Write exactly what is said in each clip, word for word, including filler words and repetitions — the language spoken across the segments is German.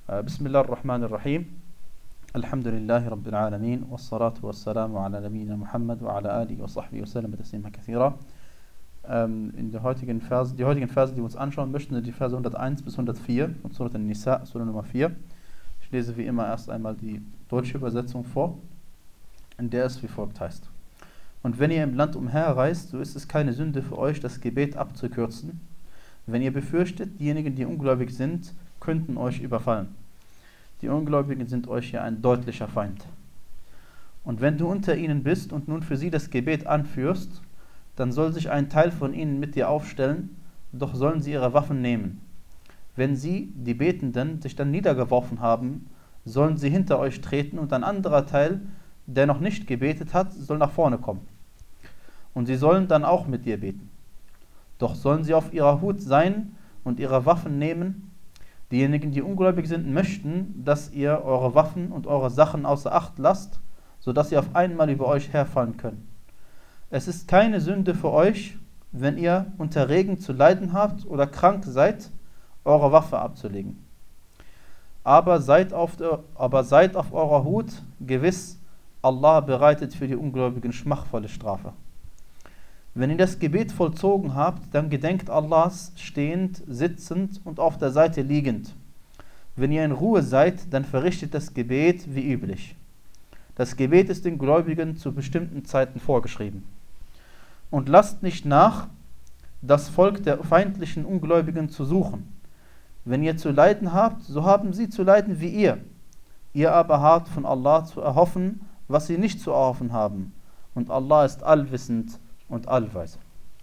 Bismillah ar-Rahman ar-Rahim. Alhamdulillahi Rabbil Alamin. Wassalatu wassalamu ala nabiyina Muhammad wa ala alihi wa sahbihi wa sallam taslima kathira. In der heutigen Verse, die heutigen Verse, die wir uns anschauen möchten, sind die Verse hunderteins bis hundertvier von Surat an-Nisa, Surah Nummer vier. Ich lese wie immer erst einmal die deutsche Übersetzung vor, in der es wie folgt heißt. Und wenn ihr im Land umherreist, so ist es keine Sünde für euch, das Gebet abzukürzen, wenn ihr befürchtet, diejenigen, die ungläubig sind, könnten euch überfallen. Die Ungläubigen sind euch ja ein deutlicher Feind. Und wenn du unter ihnen bist und nun für sie das Gebet anführst, dann soll sich ein Teil von ihnen mit dir aufstellen, doch sollen sie ihre Waffen nehmen. Wenn sie, die Betenden, sich dann niedergeworfen haben, sollen sie hinter euch treten und ein anderer Teil, der noch nicht gebetet hat, soll nach vorne kommen. Und sie sollen dann auch mit dir beten. Doch sollen sie auf ihrer Hut sein und ihre Waffen nehmen. Diejenigen, die ungläubig sind, möchten, dass ihr eure Waffen und eure Sachen außer Acht lasst, sodass sie auf einmal über euch herfallen können. Es ist keine Sünde für euch, wenn ihr unter Regen zu leiden habt oder krank seid, eure Waffe abzulegen. Aber seid auf, der, aber seid auf eurer Hut, gewiss, Allah bereitet für die Ungläubigen schmachvolle Strafe. Wenn ihr das Gebet vollzogen habt, dann gedenkt Allahs stehend, sitzend und auf der Seite liegend. Wenn ihr in Ruhe seid, dann verrichtet das Gebet wie üblich. Das Gebet ist den Gläubigen zu bestimmten Zeiten vorgeschrieben. Und lasst nicht nach, das Volk der feindlichen Ungläubigen zu suchen. Wenn ihr zu leiden habt, so haben sie zu leiden wie ihr. Ihr aber habt von Allah zu erhoffen, was sie nicht zu erhoffen haben. Und Allah ist allwissend und allweise.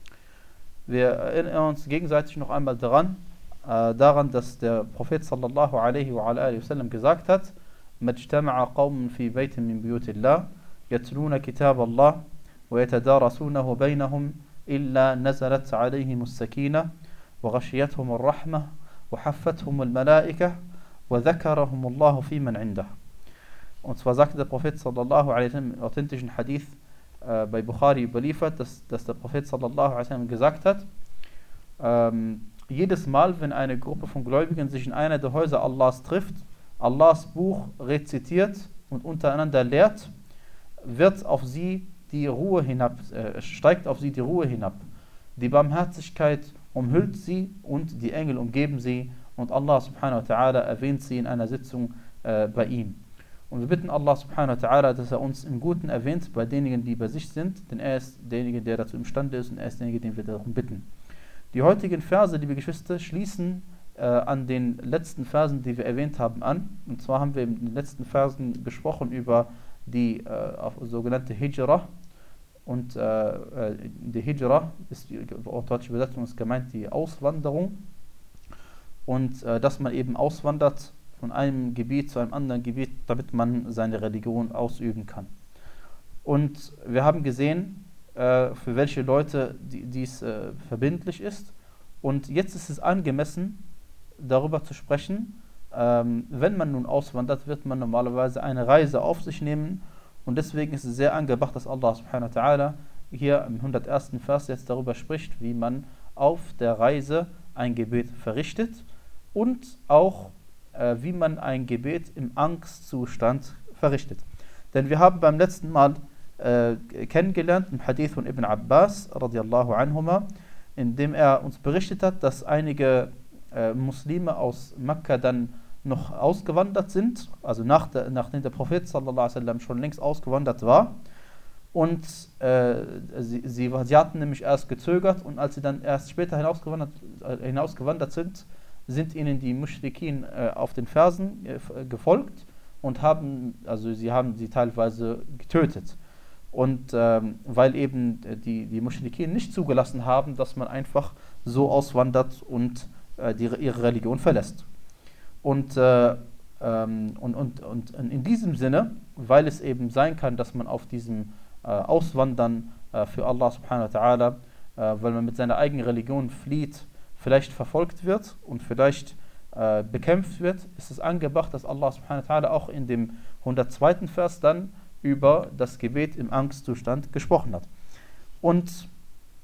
Wir erinnern uns gegenseitig noch einmal daran, äh, daran, dass der Prophet sallallahu alaihi wa alihi wasallam gesagt hat: "Majtama'a qawmun fi baytin min buyutillah, yatluna kitab Allah wa yatadarasunahu baynahum illa nazalat alayhim as-sakinah wa ghashiyatuhum ar-rahmah wa haffathum al-malaikah wa dhakarahum Allah fi man 'indah." Und zwar sagte der Prophet sallallahu alaihi wasallam im authentischen Hadith bei Bukhari überliefert, dass, dass der Prophet sallallahu alaihi wasallam gesagt hat, ähm, jedes Mal, wenn eine Gruppe von Gläubigen sich in einer der Häuser Allahs trifft, Allahs Buch rezitiert und untereinander lehrt, wird auf sie die Ruhe hinab, äh, steigt auf sie die Ruhe hinab. Die Barmherzigkeit umhüllt sie und die Engel umgeben sie und Allah subhanahu wa ta'ala erwähnt sie in einer Sitzung äh, bei ihm. Und wir bitten Allah subhanahu wa ta'ala, dass er uns im Guten erwähnt bei denjenigen, die bei sich sind, denn er ist derjenige, der dazu imstande ist und er ist derjenige, den wir darum bitten. Die heutigen Verse, liebe Geschwister, schließen äh, an den letzten Versen, die wir erwähnt haben, an. Und zwar haben wir in den letzten Versen gesprochen über die äh, sogenannte Hijra. Und äh, die Hijra ist die deutsche Übersetzung ist gemeint die Auswanderung. Und äh, dass man eben auswandert von einem Gebiet zu einem anderen Gebiet, damit man seine Religion ausüben kann. Und wir haben gesehen, äh, für welche Leute die, dies äh, verbindlich ist. Und jetzt ist es angemessen, darüber zu sprechen, ähm, wenn man nun auswandert, wird man normalerweise eine Reise auf sich nehmen. Und deswegen ist es sehr angebracht, dass Allah subhanahu wa ta'ala hier im hundertersten Vers jetzt darüber spricht, wie man auf der Reise ein Gebet verrichtet und auch wie man ein Gebet im Angstzustand verrichtet. Denn wir haben beim letzten Mal äh, kennengelernt im Hadith von Ibn Abbas radiallahu anhuma, in dem er uns berichtet hat, dass einige äh, Muslime aus Mekka dann noch ausgewandert sind, also nach der, nachdem der Prophet sallallahu alaihi wasallam schon längst ausgewandert war. Und äh, sie, sie, sie hatten nämlich erst gezögert und als sie dann erst später hinausgewandert, äh, hinausgewandert sind, sind ihnen die Muschrikin äh, auf den Fersen äh, gefolgt und haben, also sie haben sie teilweise getötet. Und ähm, weil eben die, die Muschrikin nicht zugelassen haben, dass man einfach so auswandert und äh, die, ihre Religion verlässt. Und, äh, ähm, und, und, und in diesem Sinne, weil es eben sein kann, dass man auf diesem äh, Auswandern äh, für Allah subhanahu wa ta'ala, äh, weil man mit seiner eigenen Religion flieht, vielleicht verfolgt wird und vielleicht äh, bekämpft wird, ist es angebracht, dass Allah subhanahu wa ta'ala auch in dem hundertzweiten Vers dann über das Gebet im Angstzustand gesprochen hat. Und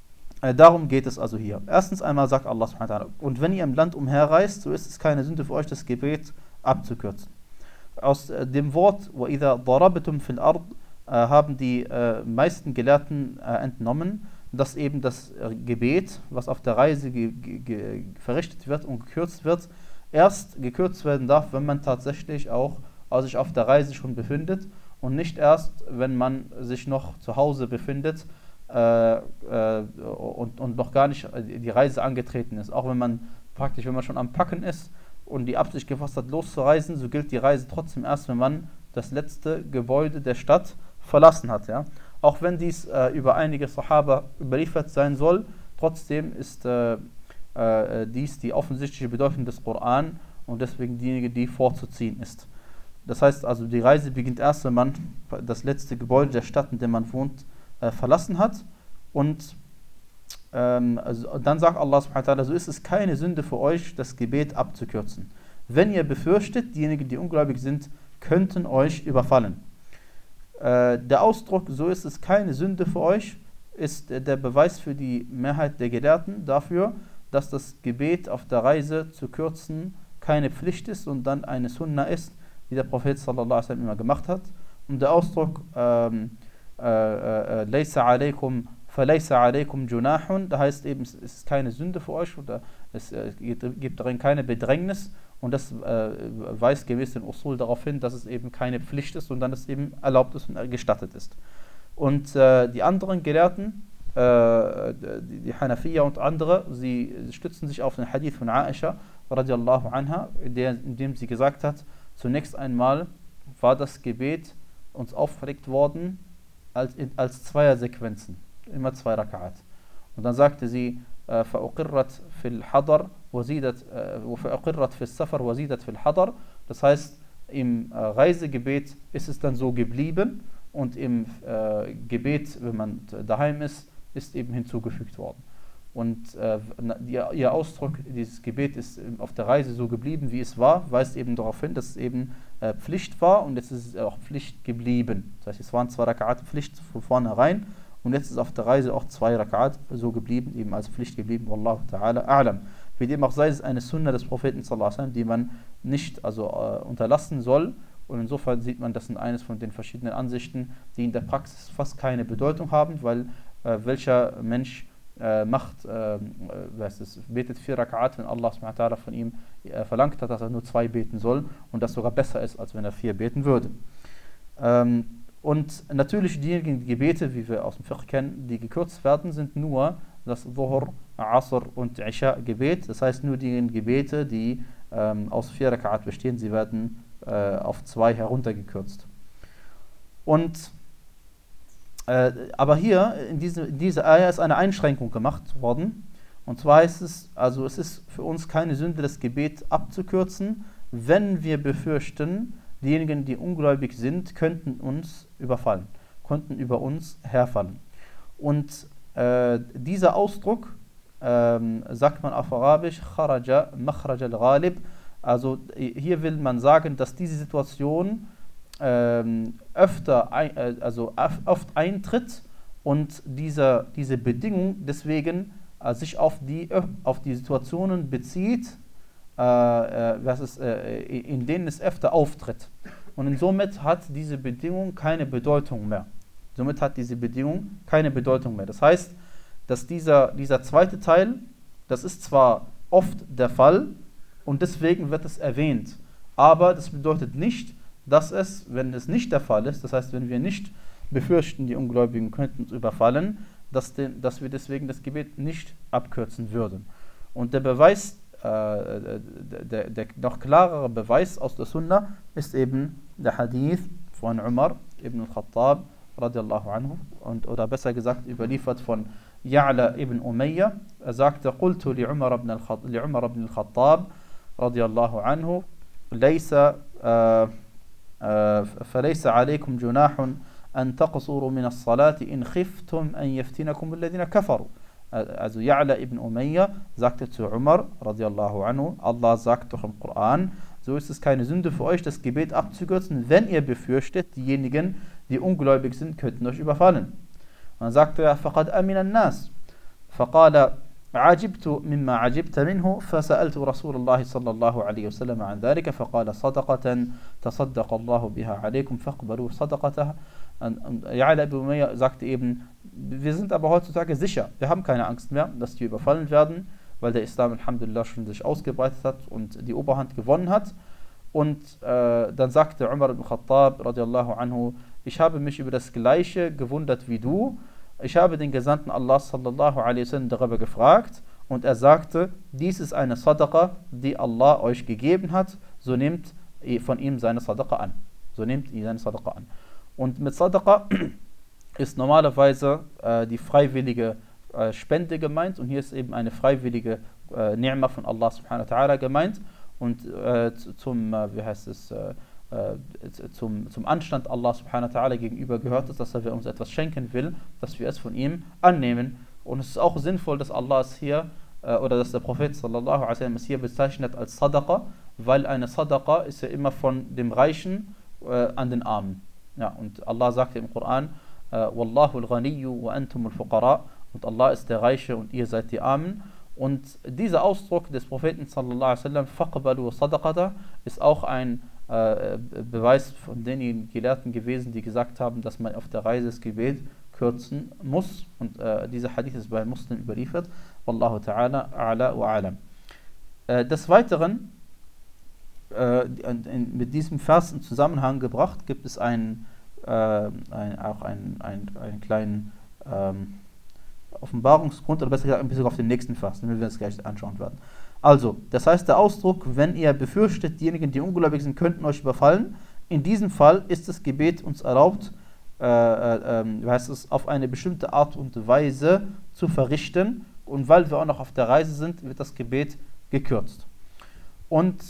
Äh, darum geht es also hier. Erstens einmal sagt Allah subhanahu wa ta'ala, und wenn ihr im Land umherreist, so ist es keine Sünde für euch, das Gebet abzukürzen. Aus äh, dem Wort وَإِذَا ضَرَبْتُمْ فِي الْأَرْضِ äh, haben die äh, meisten Gelehrten äh, entnommen, dass eben das äh, Gebet, was auf der Reise ge ge verrichtet wird und gekürzt wird, erst gekürzt werden darf, wenn man tatsächlich auch also sich auf der Reise schon befindet und nicht erst, wenn man sich noch zu Hause befindet äh, äh, und, und noch gar nicht die Reise angetreten ist. Auch wenn man praktisch, wenn man schon am Packen ist und die Absicht gefasst hat, loszureisen, so gilt die Reise trotzdem erst, wenn man das letzte Gebäude der Stadt verlassen hat. Ja? Auch wenn dies äh, über einige Sahaba überliefert sein soll, trotzdem ist äh, äh, dies die offensichtliche Bedeutung des Koran und deswegen diejenige, die vorzuziehen ist. Das heißt also, die Reise beginnt erst, wenn man das letzte Gebäude der Stadt, in der man wohnt, äh, verlassen hat. Und ähm, also, dann sagt Allah subhanahu wa ta'ala, so ist es keine Sünde für euch, das Gebet abzukürzen. Wenn ihr befürchtet, diejenigen, die ungläubig sind, könnten euch überfallen. Äh, der Ausdruck, so ist es keine Sünde für euch, ist äh, der Beweis für die Mehrheit der Gelehrten dafür, dass das Gebet auf der Reise zu kürzen keine Pflicht ist und dann eine Sunna ist, wie der Prophet sallallahu alaihi wasallam immer gemacht hat. Und der Ausdruck ähm, äh, äh, Laysa alaykum falaysa alaykum junahun, da heißt eben, es ist keine Sünde für euch oder es äh, gibt darin keine Bedrängnis und das äh, weist gemäß den Usul darauf hin, dass es eben keine Pflicht ist und dann es eben erlaubt ist und gestattet ist. Und äh, die anderen Gelehrten, äh, die, die Hanafiya und andere, sie stützen sich auf den Hadith von Aisha radiallahu anha, in, der, in dem sie gesagt hat, zunächst einmal war das Gebet uns auferlegt worden als, als Zweiersequenzen, immer zwei Raka'at. Und dann sagte sie, فَأُقِرَّتْ فِي الْحَضَرْ وَفَأُقِرَّتْ فِي السَّفَرْ وَزِيدَتْ فِي الْحَضَرْ. Das heißt, im äh, Reisegebet ist es dann so geblieben und im äh, Gebet, wenn man daheim ist, ist eben hinzugefügt worden. Und äh, ihr Ausdruck, dieses Gebet ist auf der Reise so geblieben, wie es war, weist eben darauf hin, dass es eben äh, Pflicht war und jetzt ist es auch Pflicht geblieben. Das heißt, es waren zwei Raka'at Pflicht von vornherein und jetzt ist auf der Reise auch zwei Raka'at so geblieben, eben als Pflicht geblieben. Wallahu ta'ala a'lam. Wie dem auch sei, es eine Sunna des Propheten sallallahu alaihi wasallam, die man nicht also äh, unterlassen soll. Und insofern sieht man, das sind eines von den verschiedenen Ansichten, die in der Praxis fast keine Bedeutung haben, weil äh, welcher Mensch Äh, macht, äh, was ist, betet vier Raka'at, wenn Allah subhanahu wa ta'ala von ihm äh, verlangt hat, dass er nur zwei beten soll und das sogar besser ist, als wenn er vier beten würde. Ähm, und natürlich diejenigen die Gebete, wie wir aus dem Fiqh kennen, die gekürzt werden, sind nur das Dhuhr, Asr und Isha Gebet. Das heißt nur die Gebete, die ähm, aus vier Raka'at bestehen, sie werden äh, auf zwei heruntergekürzt. Und Äh, aber hier, in, diese, in dieser Ayah ist eine Einschränkung gemacht worden. Und zwar heißt es, also es ist für uns keine Sünde, das Gebet abzukürzen, wenn wir befürchten, diejenigen, die ungläubig sind, könnten uns überfallen, könnten über uns herfallen. Und äh, dieser Ausdruck, äh, sagt man auf Arabisch, kharaja makhraj al-ghalib, also hier will man sagen, dass diese Situation Ähm, öfter, ein, äh, also oft eintritt und diese, diese Bedingung deswegen äh, sich auf die, auf die Situationen bezieht, äh, äh, was ist, äh, in denen es öfter auftritt. Und somit hat diese Bedingung keine Bedeutung mehr. Somit hat diese Bedingung keine Bedeutung mehr. Das heißt, dass dieser, dieser zweite Teil, das ist zwar oft der Fall und deswegen wird es erwähnt, aber das bedeutet nicht, dass es, wenn es nicht der Fall ist, das heißt, wenn wir nicht befürchten, die Ungläubigen könnten uns überfallen, dass, den, dass wir deswegen das Gebet nicht abkürzen würden. Und der Beweis, äh, der, der noch klarere Beweis aus der Sunna ist eben der Hadith von Umar ibn al-Khattab radiallahu anhu, und, oder besser gesagt überliefert von Ya'la ibn Umayya. Er sagte, قلت لعمر بن الخط... لعمر بن الخطاب رضي الله عنه ليس äh, فليس عليكم جناح أن تقصروا من الصلاة إن خفتم أن يفتنكم الذين كفروا. Also Ya'la ibn Umayya sagte zu Umar radiallahu anhu, Allah sagt doch im Koran, so ist es keine Sünde für euch, das Gebet abzukürzen, wenn ihr befürchtet, diejenigen, die ungläubig sind, könnten euch überfallen. Und dann sagte er, فَقَدْ أَمِنَ النَّاسِ فقال عجبت مما عجبت منه فسألت رسول الله صلى الله عليه وسلم عن ذلك فقال صدقة تصدق الله بها عليكم فاقبلوا صدقته. Ya'la ibn Umayya sagte eben, wir sind aber heutzutage sicher, wir haben keine Angst mehr, dass wir überfallen werden, weil der Islam alhamdulillah schon sich ausgebreitet hat und die Oberhand gewonnen hat. Und äh, dann sagte Umar ibn Khattab radiallahu anhu, ich habe mich über das Gleiche gewundert wie du. Ich habe den Gesandten Allah sallallahu alaihi wasallam darüber gefragt und er sagte, dies ist eine Sadaqa, die Allah euch gegeben hat, so nehmt von ihm seine Sadaqa an. So nehmt ihr seine Sadaqa an. Und mit Sadaqa ist normalerweise äh, die freiwillige äh, Spende gemeint und hier ist eben eine freiwillige äh, Ni'ma von Allah subhanahu wa ta'ala gemeint und äh, zum, äh, wie heißt es, äh, Zum, zum Anstand Allah subhanahu wa ta'ala gegenüber gehört es, dass er uns etwas schenken will, dass wir es von ihm annehmen. Und es ist auch sinnvoll, dass Allah es hier, äh, oder dass der Prophet sallallahu alaihi wasallam es hier bezeichnet als Sadaqa, weil eine Sadaqa ist ja immer von dem Reichen äh, an den Armen. Ja, und Allah sagt im Koran, Wallahu al-Ghaniyyu wa antum al-Fuqara, und Allah ist der Reiche und ihr seid die Armen. Und dieser Ausdruck des Propheten sallallahu alaihi wasallam, faqbalu sadaqata, ist auch ein Äh, Beweis von denjenigen Gelehrten gewesen, die gesagt haben, dass man auf der Reise das Gebet kürzen muss. Und äh, dieser Hadith ist bei Muslim überliefert. Wallahu ta'ala a'la wa a'lam. Äh, des Weiteren, äh, in, in, mit diesem Vers in Zusammenhang gebracht, gibt es einen, äh, ein, auch einen, einen, einen kleinen ähm, Offenbarungsgrund, oder besser gesagt ein bisschen auf den nächsten Vers, den wir uns gleich anschauen werden. Also, das heißt der Ausdruck, wenn ihr befürchtet, diejenigen, die ungläubig sind, könnten euch überfallen, in diesem Fall ist das Gebet uns erlaubt, äh, äh, wie heißt es, auf eine bestimmte Art und Weise zu verrichten, und weil wir auch noch auf der Reise sind, wird das Gebet gekürzt. Und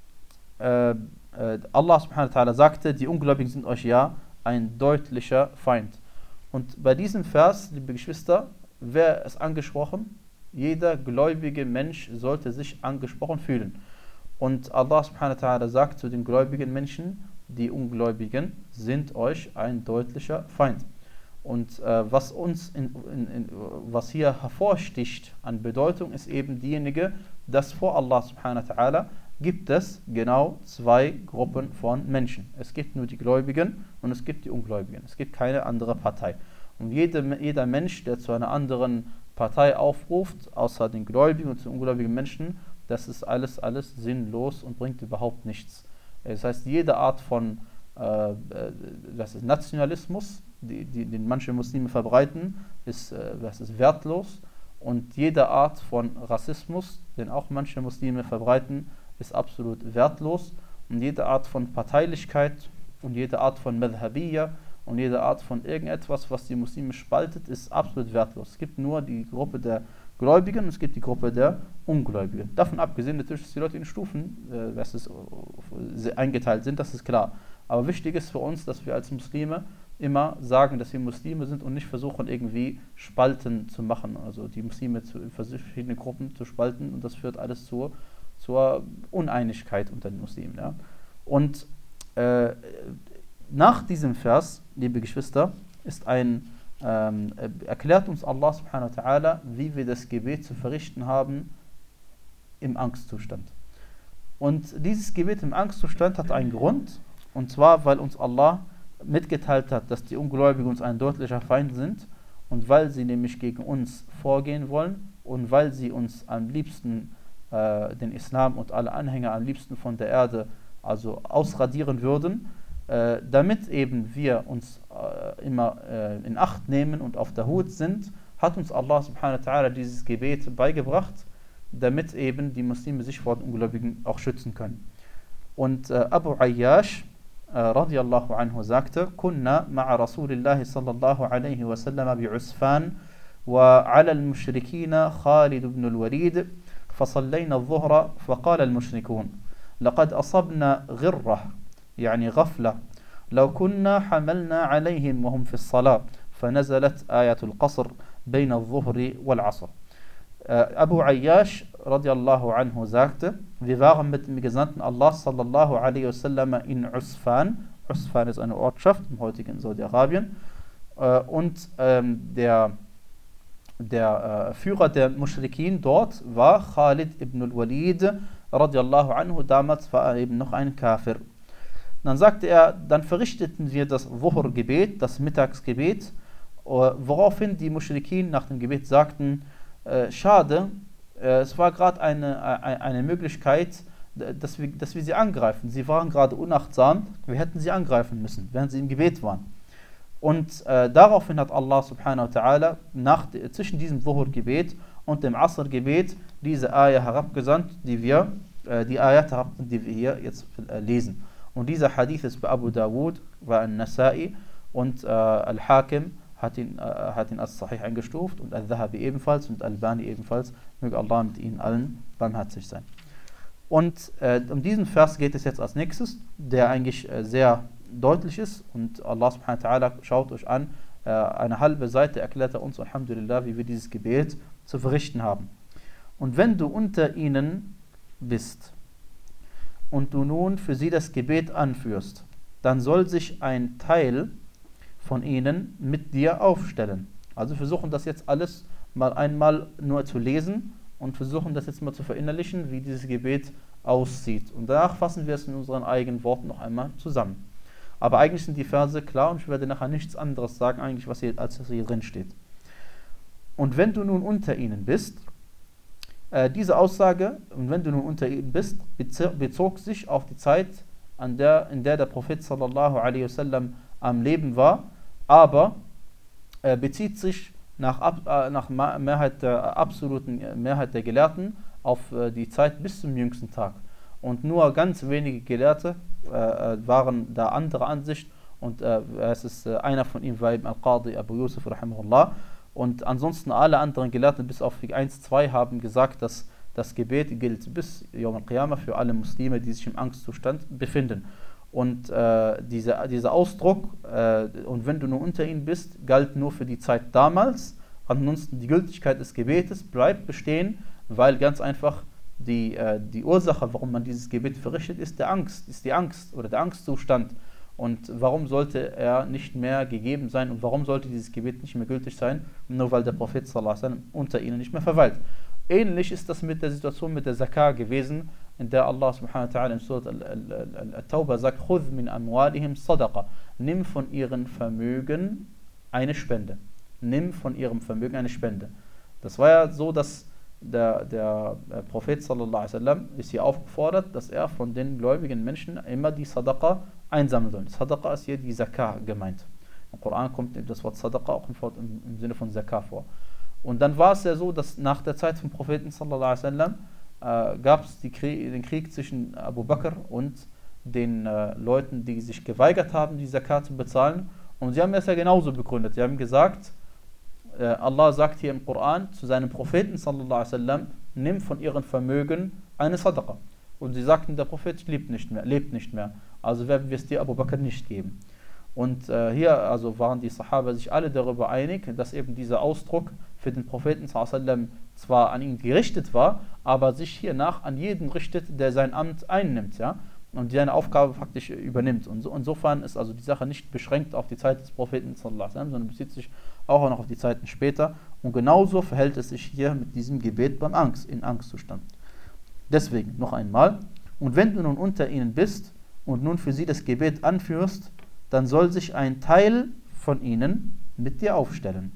äh, äh, Allah subhanahu wa ta'ala sagte, die Ungläubigen sind euch ja ein deutlicher Feind. Und bei diesem Vers, liebe Geschwister, wer ist angesprochen? Jeder gläubige Mensch sollte sich angesprochen fühlen. Und Allah subhanahu wa ta'ala sagt zu den gläubigen Menschen, die Ungläubigen sind euch ein deutlicher Feind. Und äh, was uns in, in, in, was hier hervorsticht an Bedeutung, ist eben diejenige, dass vor Allah subhanahu wa ta'ala gibt es genau zwei Gruppen von Menschen. Es gibt nur die Gläubigen und es gibt die Ungläubigen. Es gibt keine andere Partei. Und jede, jeder Mensch, der zu einer anderen Partei aufruft, außer den Gläubigen und den ungläubigen Menschen, das ist alles, alles sinnlos und bringt überhaupt nichts. Das heißt, jede Art von äh, das ist Nationalismus, die, die, den manche Muslime verbreiten, ist, äh, das ist wertlos. Und jede Art von Rassismus, den auch manche Muslime verbreiten, ist absolut wertlos. Und jede Art von Parteilichkeit und jede Art von Madhabiyya und jede Art von irgendetwas, was die Muslime spaltet, ist absolut wertlos. Es gibt nur die Gruppe der Gläubigen und es gibt die Gruppe der Ungläubigen. Davon abgesehen natürlich, dass die Leute in Stufen äh, was ist, äh, eingeteilt sind, das ist klar. Aber wichtig ist für uns, dass wir als Muslime immer sagen, dass wir Muslime sind und nicht versuchen, irgendwie Spalten zu machen. Also die Muslime zu, in verschiedene Gruppen zu spalten, und das führt alles zur, zur Uneinigkeit unter den Muslimen. Ja? Und äh, nach diesem Vers, liebe Geschwister, ist ein, ähm, erklärt uns Allah subhanahu wa ta'ala, wie wir das Gebet zu verrichten haben im Angstzustand. Und dieses Gebet im Angstzustand hat einen Grund, und zwar, weil uns Allah mitgeteilt hat, dass die Ungläubigen uns ein deutlicher Feind sind, und weil sie nämlich gegen uns vorgehen wollen und weil sie uns am liebsten, äh, den Islam und alle Anhänger am liebsten von der Erde also ausradieren würden, Äh, damit eben wir uns äh, immer äh, in Acht nehmen und auf der Hut sind, hat uns Allah subhanahu wa ta'ala dieses Gebet beigebracht, damit eben die Muslime sich vor den Ungläubigen auch schützen können. Und äh, Abu Ayyash äh, radiallahu anhu sagte, Kunna ma'a Rasulillahi sallallahu alaihi wa sallam bi'Usfan wa ala al-Mushrikina Khalid ibn al-Walid فصلينا الظهر فقال المشركون لقد أصبنا غرة يعني غفلة لو كنا حملنا عليهم وهم في الصلاة فنزلت آية القصر بين الظهر والعصر. Abu Ayyash radiallahu anhu sagte, wir waren mit dem Gesandten Allah sallallahu alaihi wasallam in Usfan. Usfan ist eine Ortschaft im heutigen Saudi-Arabien. Und ähm, der der äh, Führer der Muschrikin dort war Khalid ibn al-Walid radiallahu anhu, damals war er eben noch ein Kafir. Dann sagte er, dann verrichteten wir das Wuhr-Gebet, das Mittagsgebet, woraufhin die Muschrikin nach dem Gebet sagten, äh, schade, äh, es war gerade eine, eine, eine Möglichkeit, dass wir, dass wir sie angreifen. Sie waren gerade unachtsam, wir hätten sie angreifen müssen, während sie im Gebet waren. Und äh, daraufhin hat Allah subhanahu wa ta'ala nach, zwischen diesem Wuhr-Gebet und dem Asr-Gebet diese Ayah herabgesandt, die wir, äh, die Ayat herabgesandt, die wir hier jetzt äh, lesen. Und dieser Hadith ist bei Abu Dawud, bei An-Nasa'i und äh, Al-Hakim hat ihn, äh, hat ihn als Sahih eingestuft und Al-Dhahabi ebenfalls und Al-Bani ebenfalls. Möge Allah mit ihnen allen barmherzig sein. Und äh, um diesen Vers geht es jetzt als nächstes, der eigentlich äh, sehr deutlich ist und Allah subhanahu wa ta'ala schaut euch an, äh, eine halbe Seite erklärt er uns, Alhamdulillah, wie wir dieses Gebet zu verrichten haben. Und wenn du unter ihnen bist und du nun für sie das Gebet anführst, dann soll sich ein Teil von ihnen mit dir aufstellen. Also versuchen das jetzt alles mal einmal nur zu lesen und versuchen das jetzt mal zu verinnerlichen, wie dieses Gebet aussieht. Und danach fassen wir es in unseren eigenen Worten noch einmal zusammen. Aber eigentlich sind die Verse klar und ich werde nachher nichts anderes sagen, eigentlich, was hier, als was hier drin steht. Und wenn du nun unter ihnen bist, äh, diese Aussage, und wenn du nun unter ihnen bist, bezog sich auf die Zeit, an der, in der der Prophet sallallahu alaihi wasallam am Leben war, aber äh, bezieht sich nach, ab, äh, nach Mehrheit der absoluten Mehrheit der Gelehrten auf äh, die Zeit bis zum jüngsten Tag. Und nur ganz wenige Gelehrte äh, waren da anderer Ansicht und äh, es ist äh, einer von ihnen war eben Al-Qadi Abu Yusuf rahimahullah und ansonsten alle anderen Gelehrten bis auf eins, zwei haben gesagt, dass das Gebet gilt bis Yawm al-Qiyamah für alle Muslime, die sich im Angstzustand befinden. Und äh, dieser, dieser Ausdruck, äh, und wenn du nur unter ihnen bist, galt nur für die Zeit damals. Ansonsten die Gültigkeit des Gebetes bleibt bestehen, weil ganz einfach die, äh, die Ursache, warum man dieses Gebet verrichtet, ist der Angst, ist die Angst oder der Angstzustand. Und warum sollte er nicht mehr gegeben sein und warum sollte dieses Gebet nicht mehr gültig sein, nur weil der Prophet sallallahu alaihi wasallam unter ihnen nicht mehr verweilt. Ähnlich ist das mit der Situation mit der Zakah gewesen, in der Allah subhanahu wa ta'ala in Surat Al-Tawbah sagt, Khudh min amwalihim sadaqa. Nimm von ihrem Vermögen eine Spende. Nimm von ihrem Vermögen eine Spende. Das war ja so, dass der, der Prophet sallallahu alaihi wasallam ist hier aufgefordert, dass er von den gläubigen Menschen immer die Sadaqa einsammeln soll. Sadaqa ist hier die Zakah gemeint. Im Koran kommt das Wort Sadaqa auch im, im Sinne von Zakah vor. Und dann war es ja so, dass nach der Zeit vom Propheten sallallahu alaihi wasallam äh, gab es Krieg, den Krieg zwischen Abu Bakr und den äh, Leuten, die sich geweigert haben, die Zakat zu bezahlen. Und sie haben das ja genauso begründet. Sie haben gesagt, äh, Allah sagt hier im Koran zu seinem Propheten sallallahu alaihi wasallam, nimm von ihrem Vermögen eine Sadaqa. Und sie sagten, der Prophet lebt nicht mehr, lebt nicht mehr. Also werden wir es dir Abu Bakr nicht geben. Und äh, hier also waren die Sahaba sich alle darüber einig, dass eben dieser Ausdruck für den Propheten sallallahu alaihi wasallam zwar an ihn gerichtet war, aber sich hiernach an jeden richtet, der sein Amt einnimmt, ja, und seine Aufgabe faktisch übernimmt. Und so, insofern ist also die Sache nicht beschränkt auf die Zeit des Propheten sallallahu alaihi wasallam, sondern bezieht sich auch noch auf die Zeiten später. Und genauso verhält es sich hier mit diesem Gebet beim Angst, in Angstzustand. Deswegen noch einmal, und wenn du nun unter ihnen bist und nun für sie das Gebet anführst, dann soll sich ein Teil von ihnen mit dir aufstellen.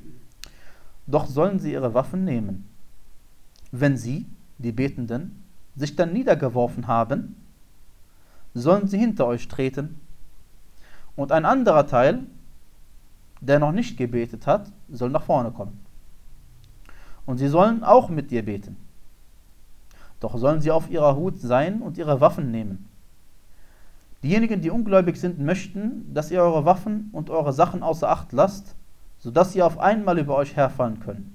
Doch sollen sie ihre Waffen nehmen. Wenn sie, die Betenden, sich dann niedergeworfen haben, sollen sie hinter euch treten. Und ein anderer Teil, der noch nicht gebetet hat, soll nach vorne kommen. Und sie sollen auch mit dir beten. Doch sollen sie auf ihrer Hut sein und ihre Waffen nehmen. Diejenigen, die ungläubig sind, möchten, dass ihr eure Waffen und eure Sachen außer Acht lasst, sodass sie auf einmal über euch herfallen können.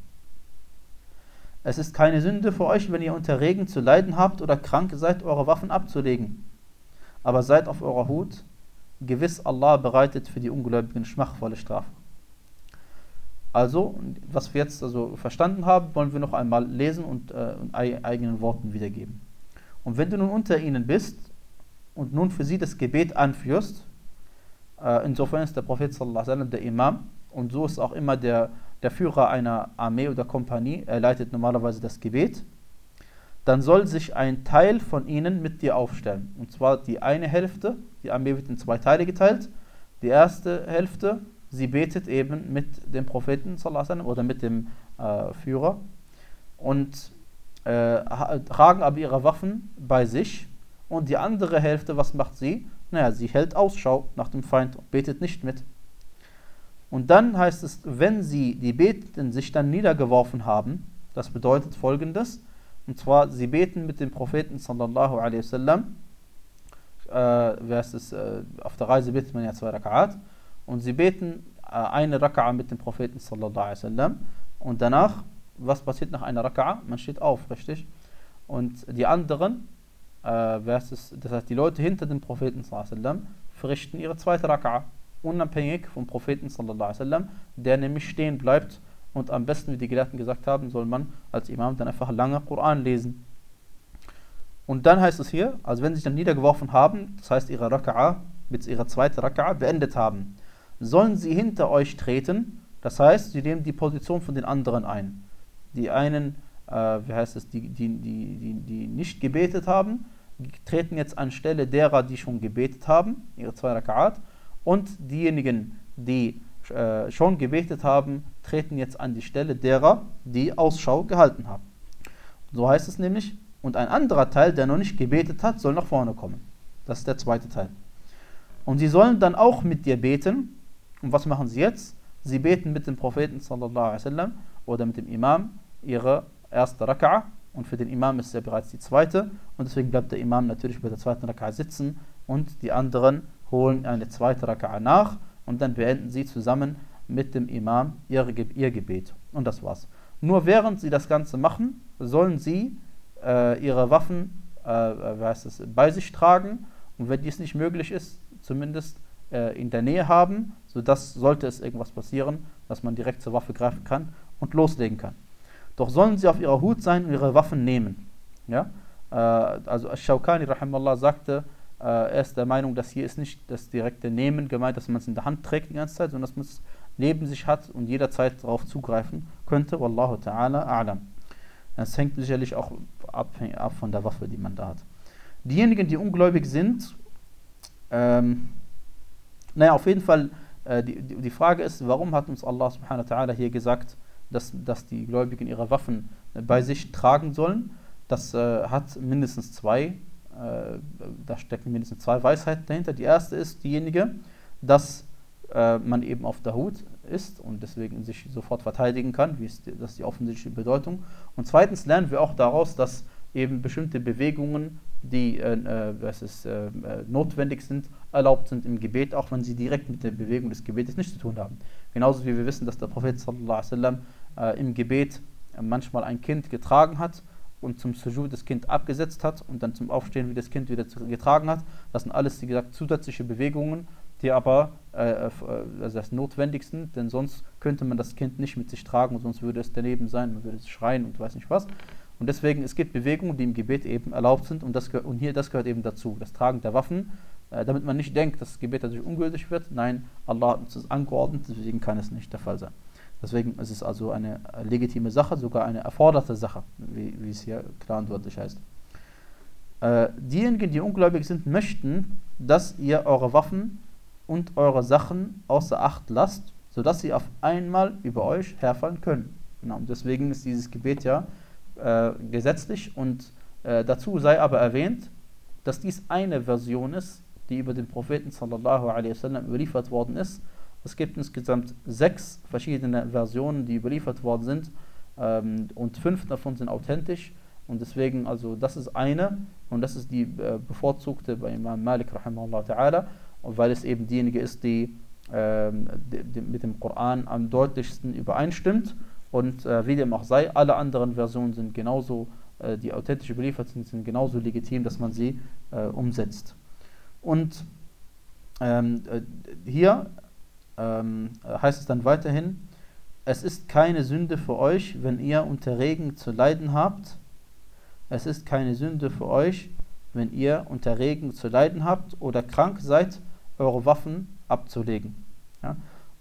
Es ist keine Sünde für euch, wenn ihr unter Regen zu leiden habt oder krank seid, eure Waffen abzulegen. Aber seid auf eurer Hut. Gewiss, Allah bereitet für die Ungläubigen schmachvolle Strafe. Also, was wir jetzt also verstanden haben, wollen wir noch einmal lesen und äh, in eigenen Worten wiedergeben. Und wenn du nun unter ihnen bist und nun für sie das Gebet anführst, äh, insofern ist der Prophet sallallahu alaihi wasallam der Imam und so ist auch immer der, der Führer einer Armee oder Kompanie, er leitet normalerweise das Gebet, dann soll sich ein Teil von ihnen mit dir aufstellen. Und zwar die eine Hälfte, die Armee wird in zwei Teile geteilt. Die erste Hälfte, sie betet eben mit dem Propheten sallallahu alaihi wasallam oder mit dem äh, Führer und äh, tragen aber ihre Waffen bei sich. Und die andere Hälfte, was macht sie? Naja, sie hält Ausschau nach dem Feind und betet nicht mit. Und dann heißt es, wenn sie, die Betenden, sich dann niedergeworfen haben, das bedeutet Folgendes, und zwar, sie beten mit dem Propheten sallallahu alaihi wasallam, äh, wer ist es, äh, auf der Reise betet man ja zwei Raka'at, und sie beten äh, eine Raka'a mit dem Propheten sallallahu alaihi wasallam, und danach, was passiert nach einer Raka'a? Man steht auf, richtig? Und die anderen, äh, wer ist es, das heißt, die Leute hinter dem Propheten sallallahu alaihi wasallam, verrichten ihre zweite Raka'a, unabhängig vom Propheten sallallahu alaihi wasallam, der nämlich stehen bleibt. Und am besten, wie die Gelehrten gesagt haben, soll man als Imam dann einfach lange Koran lesen. Und dann heißt es hier, also wenn sie sich dann niedergeworfen haben, das heißt ihre Raka'a, mit ihrer zweiten Raka'a beendet haben, sollen sie hinter euch treten, das heißt, sie nehmen die Position von den anderen ein. Die einen, äh, wie heißt es, die, die, die, die, die nicht gebetet haben, treten jetzt anstelle derer, die schon gebetet haben, ihre zwei Raka'at, und diejenigen, die äh, schon gebetet haben, treten jetzt an die Stelle derer, die Ausschau gehalten haben. So heißt es nämlich, und ein anderer Teil, der noch nicht gebetet hat, soll nach vorne kommen. Das ist der zweite Teil. Und sie sollen dann auch mit dir beten. Und was machen sie jetzt? Sie beten mit dem Propheten sallallahu alaihi wasallam oder mit dem Imam ihre erste Raka'a. Und für den Imam ist es ja bereits die zweite. Und deswegen bleibt der Imam natürlich bei der zweiten Raka'a sitzen. Und die anderen holen eine zweite Raka'a nach. Und dann beenden sie zusammen mit dem Imam ihre, ihr Gebet. Und das war's. Nur während sie das Ganze machen, sollen sie äh, ihre Waffen äh, wie heißt es, bei sich tragen. Und wenn dies nicht möglich ist, zumindest äh, in der Nähe haben, sodass, sollte es irgendwas passieren, dass man direkt zur Waffe greifen kann und loslegen kann. Doch sollen sie auf ihrer Hut sein und ihre Waffen nehmen. Ja? Äh, also Ash-Shawkani rahimallah sagte, er ist der Meinung, dass hier ist nicht das direkte Nehmen gemeint, dass man es in der Hand trägt die ganze Zeit, sondern dass man es neben sich hat und jederzeit darauf zugreifen könnte. Wallahu ta'ala a'lam. Das hängt sicherlich auch ab, ab von der Waffe, die man da hat. Diejenigen, die ungläubig sind, ähm, naja, auf jeden Fall, äh, die, die Frage ist, warum hat uns Allah subhanahu wa ta'ala hier gesagt, dass, dass die Gläubigen ihre Waffen bei sich tragen sollen? Das äh, hat mindestens zwei da stecken mindestens zwei Weisheiten dahinter. Die erste ist diejenige, dass äh, man eben auf der Hut ist und deswegen sich sofort verteidigen kann, wie ist die, das ist die offensichtliche Bedeutung. Und zweitens lernen wir auch daraus, dass eben bestimmte Bewegungen, die äh, was ist, äh, notwendig sind, erlaubt sind im Gebet, auch wenn sie direkt mit der Bewegung des Gebetes nichts zu tun haben. Genauso wie wir wissen, dass der Prophet sallallahu alaihi wasallam äh, im Gebet manchmal ein Kind getragen hat und zum Sujud das Kind abgesetzt hat und dann zum Aufstehen wie das Kind wieder getragen hat. Das sind alles, wie gesagt, zusätzliche Bewegungen, die aber äh, also das notwendig sind, denn sonst könnte man das Kind nicht mit sich tragen, sonst würde es daneben sein, man würde es schreien und weiß nicht was. Und deswegen, es gibt Bewegungen, die im Gebet eben erlaubt sind und, das, und hier, das gehört eben dazu, das Tragen der Waffen, äh, damit man nicht denkt, dass das Gebet dadurch ungültig wird. Nein, Allah hat uns das angeordnet, deswegen kann es nicht der Fall sein. Deswegen ist es also eine legitime Sache, sogar eine erforderte Sache, wie, wie es hier klar und deutlich heißt. Äh, diejenigen, die ungläubig sind, möchten, dass ihr eure Waffen und eure Sachen außer Acht lasst, sodass sie auf einmal über euch herfallen können. Genau, und deswegen ist dieses Gebet ja äh, gesetzlich und äh, dazu sei aber erwähnt, dass dies eine Version ist, die über den Propheten sallallahu alaihi wasallam überliefert worden ist. Es gibt insgesamt sechs verschiedene Versionen, die überliefert worden sind, ähm, und fünf davon sind authentisch. Und deswegen, also das ist eine, und das ist die äh, bevorzugte bei Imam Malik rahimahullah ta'ala, weil es eben diejenige ist, die, ähm, die, die mit dem Koran am deutlichsten übereinstimmt. Und äh, wie dem auch sei, alle anderen Versionen sind genauso, äh, die authentisch überliefert sind, sind genauso legitim, dass man sie äh, umsetzt. Und ähm, äh, hier ähm, heißt es dann weiterhin, es ist keine Sünde für euch, wenn ihr unter Regen zu leiden habt. Es ist keine Sünde für euch, wenn ihr unter Regen zu leiden habt oder krank seid, eure Waffen abzulegen. Ja?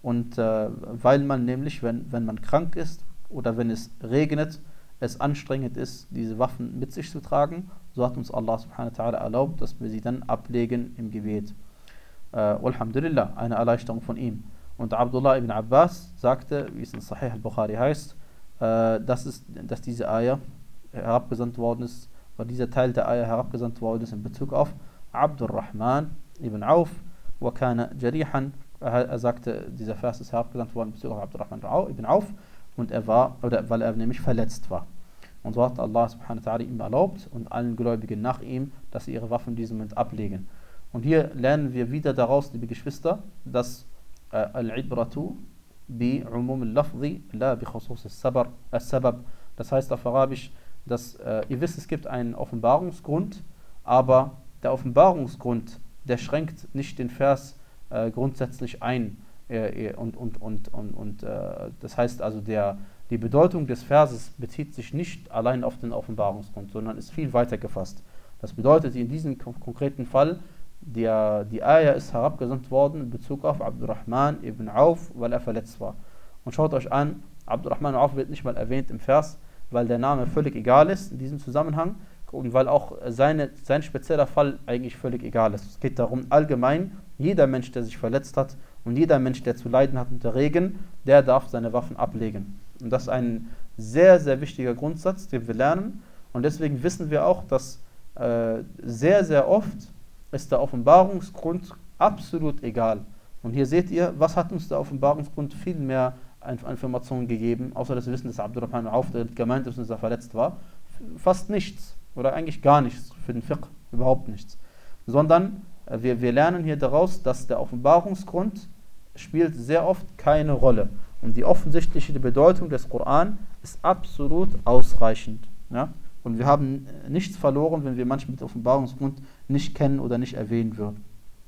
Und äh, weil man nämlich, wenn, wenn man krank ist oder wenn es regnet, es anstrengend ist, diese Waffen mit sich zu tragen, so hat uns Allah subhanahu wa ta'ala erlaubt, dass wir sie dann ablegen im Gebet. Äh, Alhamdulillah, eine Erleichterung von ihm. Und Abdullah ibn Abbas sagte, wie es in Sahih al-Bukhari heißt, äh, dass, es, dass diese Ayah herabgesandt worden ist, oder dieser Teil der Ayah herabgesandt worden ist in Bezug auf Abdurrahman ibn Auf, wa kana jarihan. Er sagte, dieser Vers ist herabgesandt worden in Bezug auf Abdurrahman ibn Auf, und er war, oder weil er nämlich verletzt war. Und so hat Allah subhanahu wa ta'ala ihm erlaubt und allen Gläubigen nach ihm, dass sie ihre Waffen in diesem Moment ablegen. Und hier lernen wir wieder daraus, liebe Geschwister, dass äh, al-ibratu bi umum al-lafzi la bi khusus al-sabab. Das heißt auf Arabisch, dass äh, ihr wisst, es gibt einen Offenbarungsgrund, aber der Offenbarungsgrund, der schränkt nicht den Vers äh, grundsätzlich ein. Äh, und und, und, und, und äh, das heißt also, der, die Bedeutung des Verses bezieht sich nicht allein auf den Offenbarungsgrund, sondern ist viel weiter gefasst. Das bedeutet in diesem konkreten Fall, der, die Ayah ist herabgesandt worden in Bezug auf Abdurrahman ibn Auf, weil er verletzt war. Und schaut euch an, Abdurrahman ibn Auf wird nicht mal erwähnt im Vers, weil der Name völlig egal ist in diesem Zusammenhang und weil auch seine, sein spezieller Fall eigentlich völlig egal ist. Es geht darum, allgemein, jeder Mensch, der sich verletzt hat und jeder Mensch, der zu leiden hat unter Regen, der darf seine Waffen ablegen. Und das ist ein sehr, sehr wichtiger Grundsatz, den wir lernen. Und deswegen wissen wir auch, dass äh, sehr, sehr oft ist der Offenbarungsgrund absolut egal. Und hier seht ihr, was hat uns der Offenbarungsgrund viel mehr Informationen gegeben, außer dass wir wissen, dass Abdurrahman Auf gemeint ist und dass er verletzt war. Fast nichts oder eigentlich gar nichts für den Fiqh, überhaupt nichts. Sondern äh, wir, wir lernen hier daraus, dass der Offenbarungsgrund spielt sehr oft keine Rolle. Und die offensichtliche Bedeutung des Koran ist absolut ausreichend. Ja? Und wir haben nichts verloren, wenn wir manchmal den Offenbarungsgrund nicht kennen oder nicht erwähnen würden.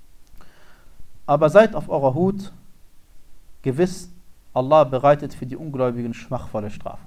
Aber seid auf eurer Hut, gewiss, Allah bereitet für die Ungläubigen schmachvolle Strafe.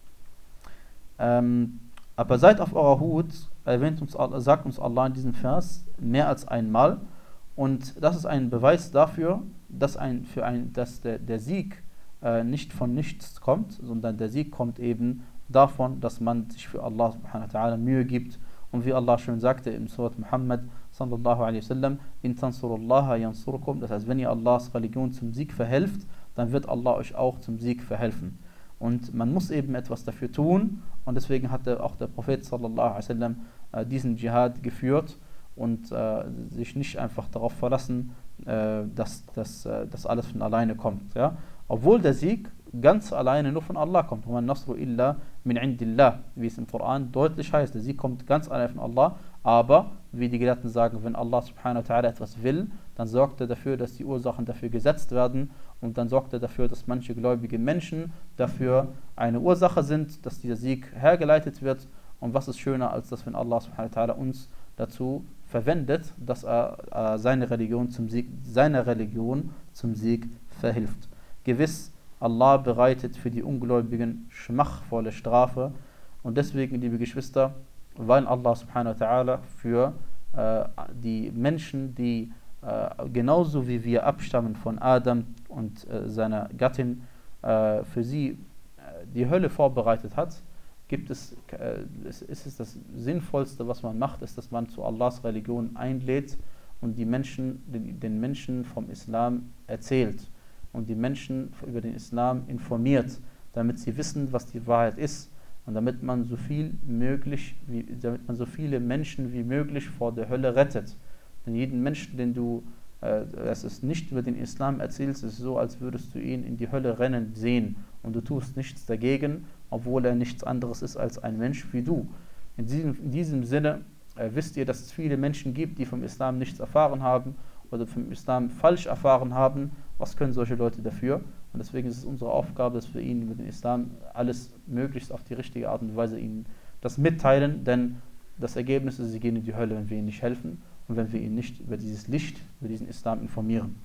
Ähm, aber seid auf eurer Hut, erwähnt uns, sagt uns Allah in diesem Vers mehr als einmal. Und das ist ein Beweis dafür, dass, ein, für ein, dass der, der Sieg äh, nicht von nichts kommt, sondern der Sieg kommt eben davon, dass man sich für Allah subhanahu wa ta'ala Mühe gibt. Und wie Allah schön sagte im Surat Muhammad sallallahu alaihi wasallam, in tansurullaha yansurkum, das heißt, wenn ihr Allahs Religion zum Sieg verhelft, dann wird Allah euch auch zum Sieg verhelfen. Und man muss eben etwas dafür tun, und deswegen hat auch der Prophet sallallahu alaihi wasallam äh, diesen Dschihad geführt und äh, sich nicht einfach darauf verlassen, äh, dass das äh, alles von alleine kommt. Ja? Obwohl der Sieg ganz alleine nur von Allah kommt. وَمَا النَّصْرُ إِلَّا مِنْ عِنْدِ اللَّهِ, wie es im Koran deutlich heißt. Der Sieg kommt ganz alleine von Allah, aber, wie die Gelehrten sagen, wenn Allah subhanahu wa ta'ala etwas will, dann sorgt er dafür, dass die Ursachen dafür gesetzt werden, und dann sorgt er dafür, dass manche gläubige Menschen dafür eine Ursache sind, dass dieser Sieg hergeleitet wird. Und was ist schöner, als dass, wenn Allah subhanahu wa ta'ala uns dazu verwendet, dass er äh, seine Religion zum Sieg, seiner Religion zum Sieg verhilft. Gewiss, Allah bereitet für die Ungläubigen schmachvolle Strafe, und deswegen, liebe Geschwister, weil Allah subhanahu wa ta'ala für äh, die Menschen, die äh, genauso wie wir abstammen von Adam und äh, seiner Gattin, äh, für sie äh, die Hölle vorbereitet hat, gibt es, äh, ist, ist es das Sinnvollste, was man macht, ist, dass man zu Allahs Religion einlädt und die Menschen, den, den Menschen vom Islam erzählt und die Menschen über den Islam informiert, damit sie wissen, was die Wahrheit ist, und damit man so viel möglich, wie, damit man so viele Menschen wie möglich vor der Hölle rettet. Denn jeden Menschen, den du äh, es ist nicht über den Islam erzählst, ist so, als würdest du ihn in die Hölle rennen sehen, und du tust nichts dagegen, obwohl er nichts anderes ist als ein Mensch wie du. In diesem, in diesem Sinne äh, wisst ihr, dass es viele Menschen gibt, die vom Islam nichts erfahren haben oder vom Islam falsch erfahren haben. Was können solche Leute dafür? Und deswegen ist es unsere Aufgabe, dass wir ihnen über den Islam alles möglichst auf die richtige Art und Weise ihnen das mitteilen, denn das Ergebnis ist, sie gehen in die Hölle, wenn wir ihnen nicht helfen und wenn wir ihnen nicht über dieses Licht, über diesen Islam informieren.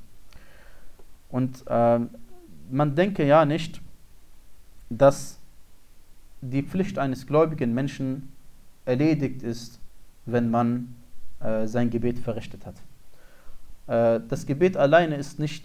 Und äh, man denke ja nicht, dass die Pflicht eines gläubigen Menschen erledigt ist, wenn man äh, sein Gebet verrichtet hat. Äh, das Gebet alleine ist nicht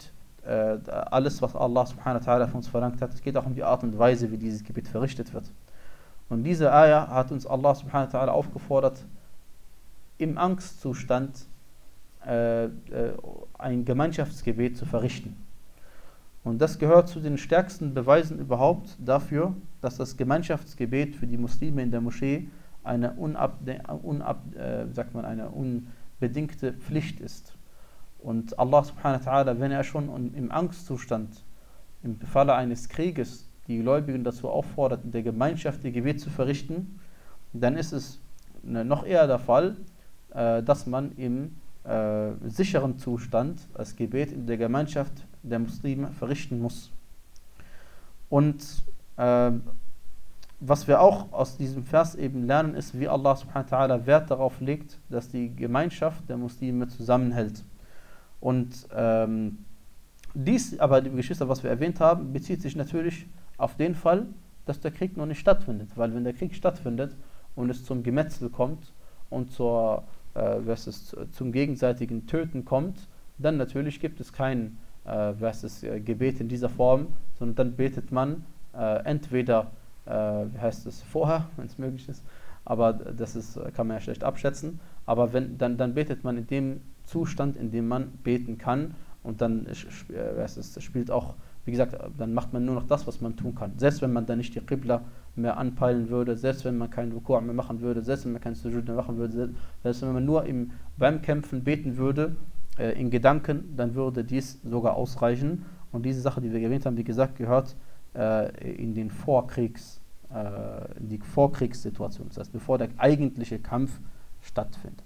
äh, alles, was Allah subhanahu wa ta'ala von uns verlangt hat. Es geht auch um die Art und Weise, wie dieses Gebet verrichtet wird. Und diese Ayah hat uns Allah subhanahu wa ta'ala aufgefordert, im Angstzustand äh, äh, ein Gemeinschaftsgebet zu verrichten. Und das gehört zu den stärksten Beweisen überhaupt dafür, dass das Gemeinschaftsgebet für die Muslime in der Moschee eine, unab, unab, äh, sagt man, eine unbedingte Pflicht ist. Und Allah subhanahu wa ta'ala, wenn er schon im Angstzustand, im Falle eines Krieges, die Gläubigen dazu auffordert, in der Gemeinschaft ihr Gebet zu verrichten, dann ist es noch eher der Fall, äh, dass man im äh, sicheren Zustand das Gebet in der Gemeinschaft der Muslime verrichten muss. Und äh, was wir auch aus diesem Vers eben lernen, ist, wie Allah subhanahu wa ta'ala Wert darauf legt, dass die Gemeinschaft der Muslime zusammenhält. Und ähm, dies, aber liebe Geschwister, was wir erwähnt haben, bezieht sich natürlich auf den Fall, dass der Krieg noch nicht stattfindet. Weil wenn der Krieg stattfindet und es zum Gemetzel kommt und zur, äh, was ist, zum gegenseitigen Töten kommt, dann natürlich gibt es kein äh, was ist, äh, Gebet in dieser Form, sondern dann betet man äh, entweder, äh, wie heißt es, vorher, wenn es möglich ist, aber das ist, kann man ja schlecht abschätzen, aber wenn, dann, dann betet man in dem Zustand, in dem man beten kann, und dann äh, was ist, spielt auch, wie gesagt, dann macht man nur noch das, was man tun kann. Selbst wenn man dann nicht die Qibla mehr anpeilen würde, selbst wenn man keinen Ruku' mehr machen würde, selbst wenn man keinen Sujud mehr machen würde, selbst wenn man nur im, beim Kämpfen beten würde, äh, in Gedanken, dann würde dies sogar ausreichen. Und diese Sache, die wir erwähnt haben, wie gesagt, gehört äh, in den Vorkriegs, äh, in die Vorkriegssituation, das heißt, bevor der eigentliche Kampf stattfindet.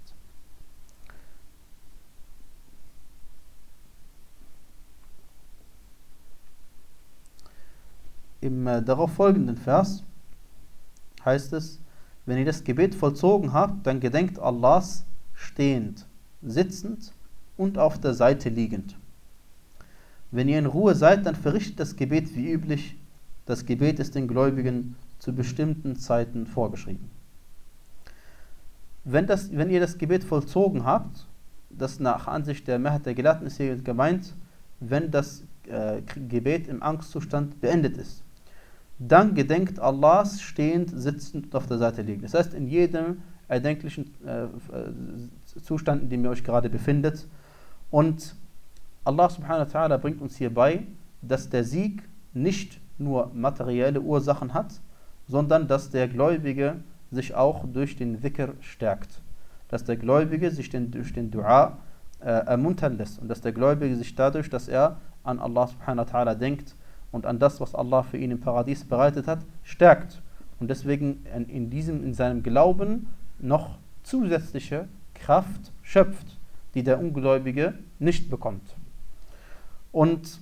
Im äh, darauf folgenden Vers heißt es, wenn ihr das Gebet vollzogen habt, dann gedenkt Allahs stehend, sitzend und auf der Seite liegend. Wenn ihr in Ruhe seid, dann verrichtet das Gebet wie üblich. Das Gebet ist den Gläubigen zu bestimmten Zeiten vorgeschrieben. Wenn, das, wenn ihr das Gebet vollzogen habt, das nach Ansicht der Mehrheit der Gelehrten ist hier gemeint, wenn das äh, Gebet im Angstzustand beendet ist, dann gedenkt Allahs stehend, sitzend und auf der Seite liegend. Das heißt, in jedem erdenklichen äh, Zustand, in dem ihr euch gerade befindet. Und Allah subhanahu wa ta'ala bringt uns hier bei, dass der Sieg nicht nur materielle Ursachen hat, sondern dass der Gläubige sich auch durch den Dhikr stärkt. Dass der Gläubige sich den, durch den Dua äh, ermuntern lässt. Und dass der Gläubige sich dadurch, dass er an Allah subhanahu wa ta'ala denkt und an das, was Allah für ihn im Paradies bereitet hat, stärkt. Und deswegen in, in, diesem, in seinem Glauben noch zusätzliche Kraft schöpft, die der Ungläubige nicht bekommt. Und,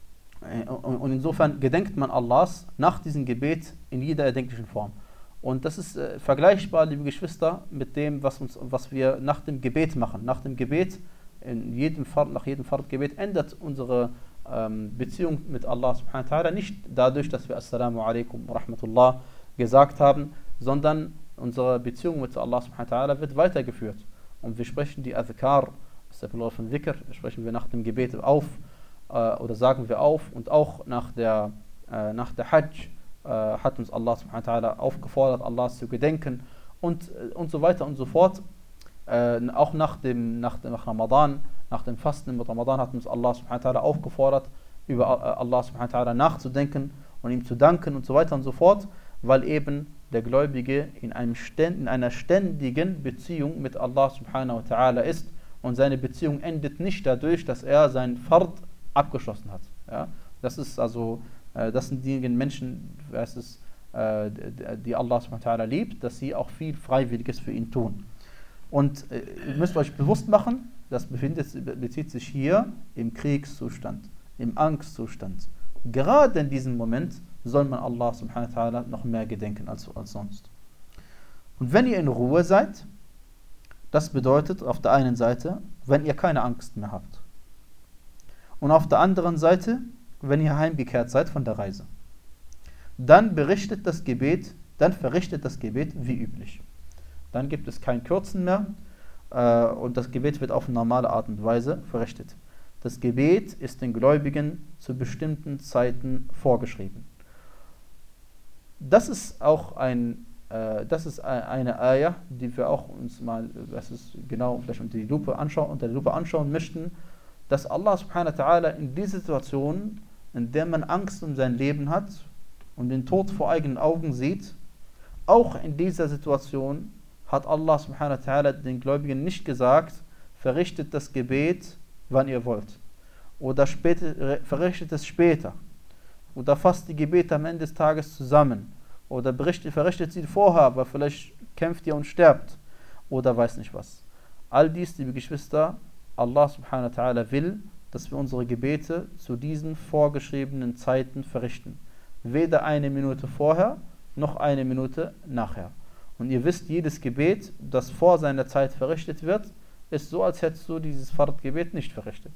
und insofern gedenkt man Allahs nach diesem Gebet in jeder erdenklichen Form. Und das ist äh, vergleichbar, liebe Geschwister, mit dem, was, uns, was wir nach dem Gebet machen. Nach dem Gebet, in jedem Fard, nach jedem Fard-Gebet, ändert unsere ähm, Beziehung mit Allah subhanahu wa ta'ala nicht dadurch, dass wir Assalamu alaikum wa rahmatullah gesagt haben, sondern unsere Beziehung mit Allah subhanahu wa ta'ala wird weitergeführt. Und wir sprechen die Adhkar, das ist der Plural von Dhikr, sprechen wir nach dem Gebet auf äh, oder sagen wir auf, und auch nach der, äh, nach der Hajj äh, hat uns Allah subhanahu wa ta'ala aufgefordert, Allah zu gedenken und, und so weiter und so fort. Äh, auch nach dem, nach dem nach Ramadan, nach dem Fasten mit Ramadan hat uns Allah subhanahu wa ta'ala aufgefordert, über Allah subhanahu wa ta'ala nachzudenken und ihm zu danken und so weiter und so fort, weil eben der Gläubige in, einem Ständ, in einer ständigen Beziehung mit Allah subhanahu wa ta'ala ist, und seine Beziehung endet nicht dadurch, dass er sein Fard abgeschlossen hat. Ja? Das ist also, äh, das sind diejenigen Menschen, es ist, äh, die Allah subhanahu wa ta'ala liebt, dass sie auch viel Freiwilliges für ihn tun. Und äh, ihr müsst euch bewusst machen, das befindet, bezieht sich hier im Kriegszustand, im Angstzustand. Gerade in diesem Moment soll man Allah subhanahu wa ta'ala noch mehr gedenken als, als sonst. Und wenn ihr in Ruhe seid, das bedeutet auf der einen Seite, wenn ihr keine Angst mehr habt. Und auf der anderen Seite, wenn ihr heimgekehrt seid von der Reise. Dann berichtet das Gebet, dann verrichtet das Gebet wie üblich. Dann gibt es kein Kürzen mehr äh, und das Gebet wird auf normale Art und Weise verrichtet. Das Gebet ist den Gläubigen zu bestimmten Zeiten vorgeschrieben. Das ist auch ein, äh, das ist eine Ayah, die wir auch uns mal, das ist genau vielleicht unter die Lupe anschauen, unter die Lupe anschauen möchten, dass Allah subhanahu wa ta'ala in dieser Situation, in der man Angst um sein Leben hat und den Tod vor eigenen Augen sieht, auch in dieser Situation hat Allah subhanahu wa ta'ala den Gläubigen nicht gesagt, verrichtet das Gebet, wann ihr wollt. Oder später, verrichtet es später. Oder fasst die Gebete am Ende des Tages zusammen. Oder berichtet, verrichtet sie vorher, aber vielleicht kämpft ihr und sterbt. Oder weiß nicht was. All dies, liebe Geschwister, Allah subhanahu wa ta'ala will, dass wir unsere Gebete zu diesen vorgeschriebenen Zeiten verrichten. Weder eine Minute vorher, noch eine Minute nachher. Und ihr wisst, jedes Gebet, das vor seiner Zeit verrichtet wird, ist so, als hättest du dieses Fard-Gebet nicht verrichtet.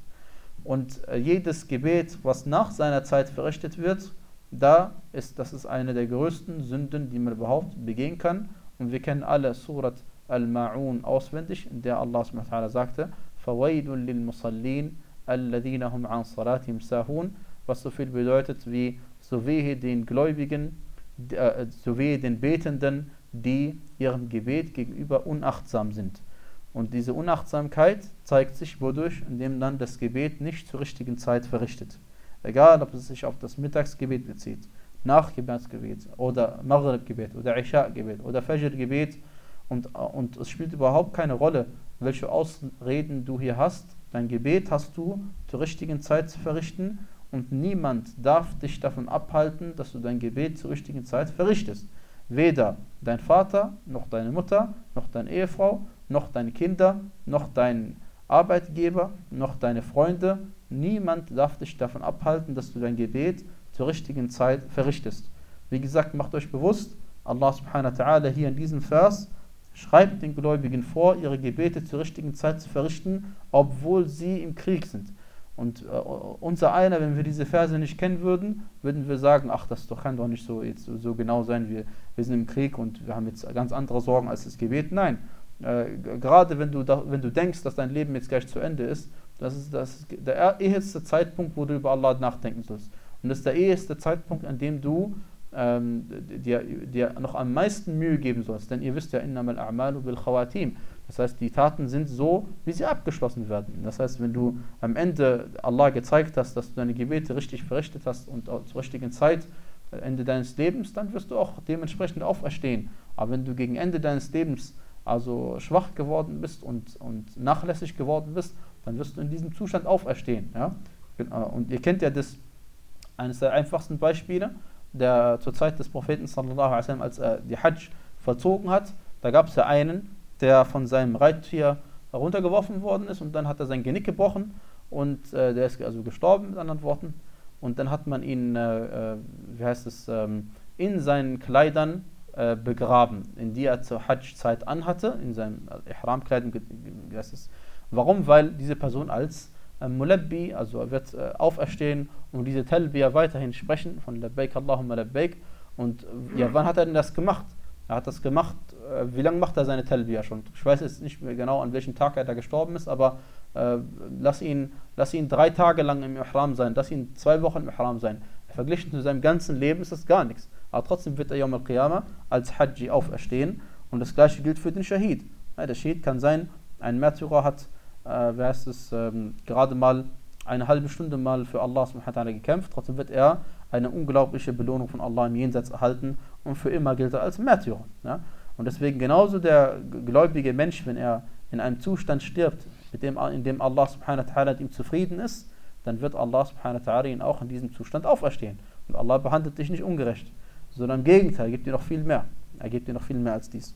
Und äh, jedes Gebet, was nach seiner Zeit verrichtet wird, da ist, das ist eine der größten Sünden, die man überhaupt begehen kann. Und wir kennen alle Surat Al-Ma'un auswendig, in der Allah subhanahu wa ta'ala sagte, فَوَيْلٌ لِلْمُصَلِّينَ الَّذِينَ هُمْ عَنْ صَلَاتِهِمْ سَاهُونَ, was so viel bedeutet wie, so wehe den Gläubigen, äh, so wehe den Betenden, die ihrem Gebet gegenüber unachtsam sind. Und diese Unachtsamkeit zeigt sich wodurch, indem dann das Gebet nicht zur richtigen Zeit verrichtet. Egal, ob es sich auf das Mittagsgebet bezieht, Nachgebetsgebet oder Maghrib-Gebet oder Isha-Gebet oder Fajr-Gebet. Und, und es spielt überhaupt keine Rolle, welche Ausreden du hier hast. Dein Gebet hast du zur richtigen Zeit zu verrichten und niemand darf dich davon abhalten, dass du dein Gebet zur richtigen Zeit verrichtest. Weder dein Vater, noch deine Mutter, noch deine Ehefrau, noch deine Kinder, noch dein Arbeitgeber, noch deine Freunde. Niemand darf dich davon abhalten, dass du dein Gebet zur richtigen Zeit verrichtest. Wie gesagt, macht euch bewusst, Allah subhanahu wa ta'ala hier in diesem Vers schreibt den Gläubigen vor, ihre Gebete zur richtigen Zeit zu verrichten, obwohl sie im Krieg sind. Und äh, unser einer, wenn wir diese Verse nicht kennen würden, würden wir sagen, ach, das doch, kann doch nicht so, jetzt so genau sein, wir, wir sind im Krieg und wir haben jetzt ganz andere Sorgen als das Gebet. Nein, äh, gerade wenn du, da, wenn du denkst, dass dein Leben jetzt gleich zu Ende ist, das ist, das ist der eheste Zeitpunkt, wo du über Allah nachdenken sollst. Und das ist der eheste Zeitpunkt, an dem du ähm, dir, dir noch am meisten Mühe geben sollst. Denn ihr wisst ja, innamal a'malu bil khawatim. Das heißt, die Taten sind so, wie sie abgeschlossen werden. Das heißt, wenn du am Ende Allah gezeigt hast, dass du deine Gebete richtig verrichtet hast und zur richtigen Zeit, Ende deines Lebens, dann wirst du auch dementsprechend auferstehen. Aber wenn du gegen Ende deines Lebens also schwach geworden bist und, und nachlässig geworden bist, dann wirst du in diesem Zustand auferstehen. Ja? Und ihr kennt ja das, eines der einfachsten Beispiele, der zur Zeit des Propheten sallallahu alaihi wasallam, als er die Hajj vollzogen hat, da gab es ja einen, der von seinem Reittier heruntergeworfen worden ist und dann hat er sein Genick gebrochen und äh, der ist also gestorben, mit anderen Worten. Und dann hat man ihn, äh, wie heißt es, ähm, in seinen Kleidern äh, begraben, in die er zur Hajj-Zeit anhatte, in seinen Ihram-Kleidern, wie heißt es. Warum? Weil diese Person als äh, Mulabbi, also er wird äh, auferstehen und diese Talbiya weiterhin sprechen, von Labbaik Allahumma Labbaik. Und äh, ja, wann hat er denn das gemacht? Er hat das gemacht, äh, wie lange macht er seine Talbiya schon? Ich weiß jetzt nicht mehr genau, an welchem Tag er da gestorben ist, aber äh, lass, ihn, lass ihn drei Tage lang im Ihram sein, lass ihn zwei Wochen im Ihram sein. Verglichen zu seinem ganzen Leben ist das gar nichts. Aber trotzdem wird er Yawm al-Qiyamah als Hajji auferstehen und das gleiche gilt für den Shahid. Ja, der Shahid kann sein, ein Märtyrer hat, äh, wie heißt es, ähm, gerade mal eine halbe Stunde mal für Allah subhanahu wa ta'ala gekämpft, trotzdem wird er eine unglaubliche Belohnung von Allah im Jenseits erhalten und für immer gilt er als Märtyrer. Ja? Und deswegen genauso der gläubige Mensch, wenn er in einem Zustand stirbt, mit dem, in dem Allah subhanahu wa ta'ala mit ihm zufrieden ist, dann wird Allah subhanahu wa ta'ala ihn auch in diesem Zustand auferstehen. Und Allah behandelt dich nicht ungerecht, sondern im Gegenteil, er gibt dir noch viel mehr. Er gibt dir noch viel mehr als dies.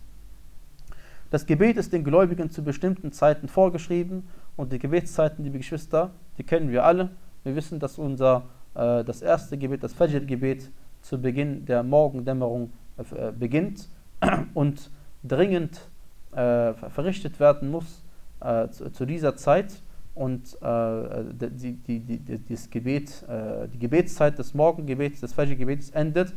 Das Gebet ist den Gläubigen zu bestimmten Zeiten vorgeschrieben und die Gebetszeiten, liebe Geschwister, die kennen wir alle. Wir wissen, dass unser äh, das erste Gebet, das Fajr-Gebet, zu Beginn der Morgendämmerung äh, beginnt und dringend äh, verrichtet werden muss äh, zu, zu dieser Zeit. Und äh, die, die, die, das Gebet, äh, die Gebetszeit des Morgengebets, des Fajr-Gebets endet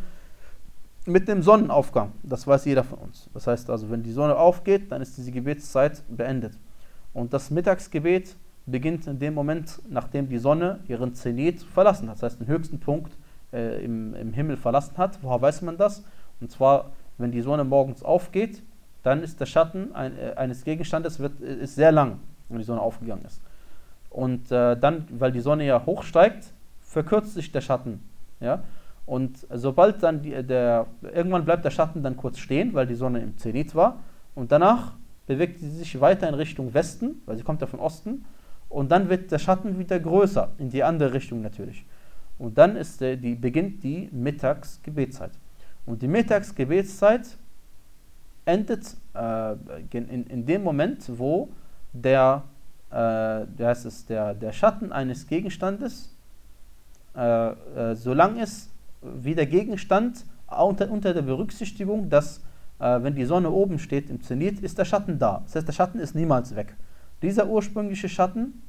mit dem Sonnenaufgang. Das weiß jeder von uns. Das heißt also, wenn die Sonne aufgeht, dann ist diese Gebetszeit beendet. Und das Mittagsgebet beginnt in dem Moment, nachdem die Sonne ihren Zenit verlassen hat, das heißt den höchsten Punkt äh, im, im Himmel verlassen hat. Woher weiß man das? Und zwar, wenn die Sonne morgens aufgeht, dann ist der Schatten ein, äh, eines Gegenstandes wird, ist sehr lang, wenn die Sonne aufgegangen ist. Und äh, dann, weil die Sonne ja hochsteigt, verkürzt sich der Schatten. Ja? Und sobald dann die, der, irgendwann bleibt der Schatten dann kurz stehen, weil die Sonne im Zenit war. Und danach bewegt sie sich weiter in Richtung Westen, weil sie kommt ja von Osten. Und dann wird der Schatten wieder größer, in die andere Richtung natürlich. Und dann ist der, die, beginnt die Mittagsgebetszeit. Und die Mittagsgebetszeit endet äh, in, in dem Moment, wo der, äh, der, heißt es, der, der Schatten eines Gegenstandes äh, äh, so lang ist, wie der Gegenstand, unter, unter der Berücksichtigung, dass äh, wenn die Sonne oben steht im Zenit, ist der Schatten da. Das heißt, der Schatten ist niemals weg. Dieser ursprüngliche Schatten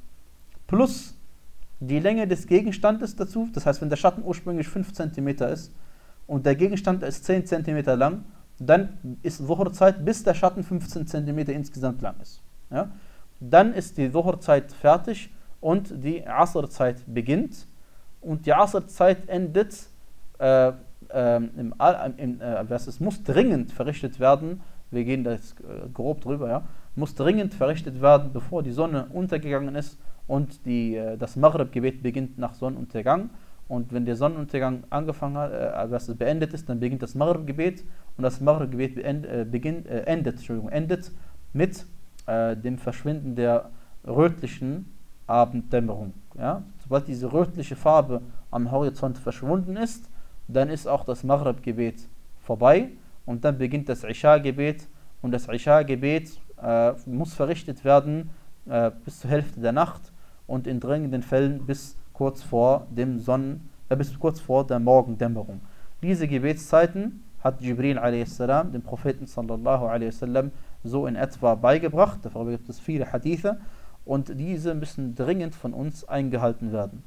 plus die Länge des Gegenstandes dazu, das heißt, wenn der Schatten ursprünglich fünf Zentimeter ist und der Gegenstand ist zehn Zentimeter lang, dann ist Dhuhr-Zeit, bis der Schatten fünfzehn Zentimeter insgesamt lang ist. Ja? Dann ist die Dhuhr-Zeit fertig und die Asr-Zeit beginnt und die Asr-Zeit endet, äh, äh, im, im, äh, es muss dringend verrichtet werden, wir gehen da jetzt äh, grob drüber, ja, muss dringend verrichtet werden, bevor die Sonne untergegangen ist und die, äh, das Maghrib-Gebet beginnt nach Sonnenuntergang. Und wenn der Sonnenuntergang angefangen hat, äh, was beendet ist, dann beginnt das Maghrib-Gebet und das Maghrib-Gebet beend, äh, beginnt, äh, endet, Entschuldigung, endet mit äh, dem Verschwinden der rötlichen Abenddämmerung. Ja? Sobald diese rötliche Farbe am Horizont verschwunden ist, dann ist auch das Maghrib-Gebet vorbei und dann beginnt das Isha-Gebet und das Isha-Gebet äh, muss verrichtet werden äh, bis zur Hälfte der Nacht und in dringenden Fällen bis kurz vor dem Sonnen, äh, bis kurz vor der Morgendämmerung. Diese Gebetszeiten hat Jibril a s. dem Propheten sallallahu alaihi wasallam so in etwa beigebracht. Darüber gibt es viele Hadithe und diese müssen dringend von uns eingehalten werden.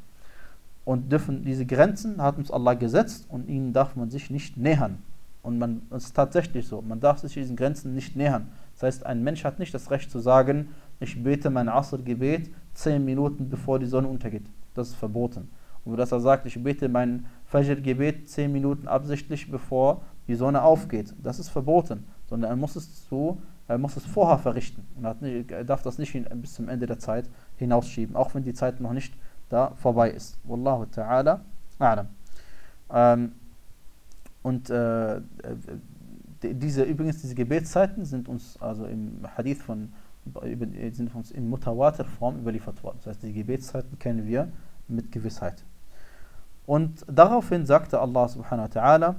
Und dürfen, diese Grenzen hat uns Allah gesetzt und ihnen darf man sich nicht nähern. Und man, es ist tatsächlich so, man darf sich diesen Grenzen nicht nähern. Das heißt, ein Mensch hat nicht das Recht zu sagen, ich bete mein Asr-Gebet zehn Minuten bevor die Sonne untergeht. Das ist verboten. Und dass er sagt, ich bete mein Fajr-Gebet zehn Minuten absichtlich bevor die Sonne aufgeht. Das ist verboten. Sondern er muss es, zu, er muss es vorher verrichten. Und er, hat nicht, er darf das nicht hin, bis zum Ende der Zeit hinausschieben, auch wenn die Zeit noch nicht da vorbei ist. Wallahu ta'ala a'lam. Ähm, und äh, diese, übrigens, diese Gebetszeiten sind uns also im Hadith von, sind uns in Mutawatir-Form überliefert worden. Das heißt, die Gebetszeiten kennen wir mit Gewissheit. Und daraufhin sagte Allah subhanahu wa ta'ala,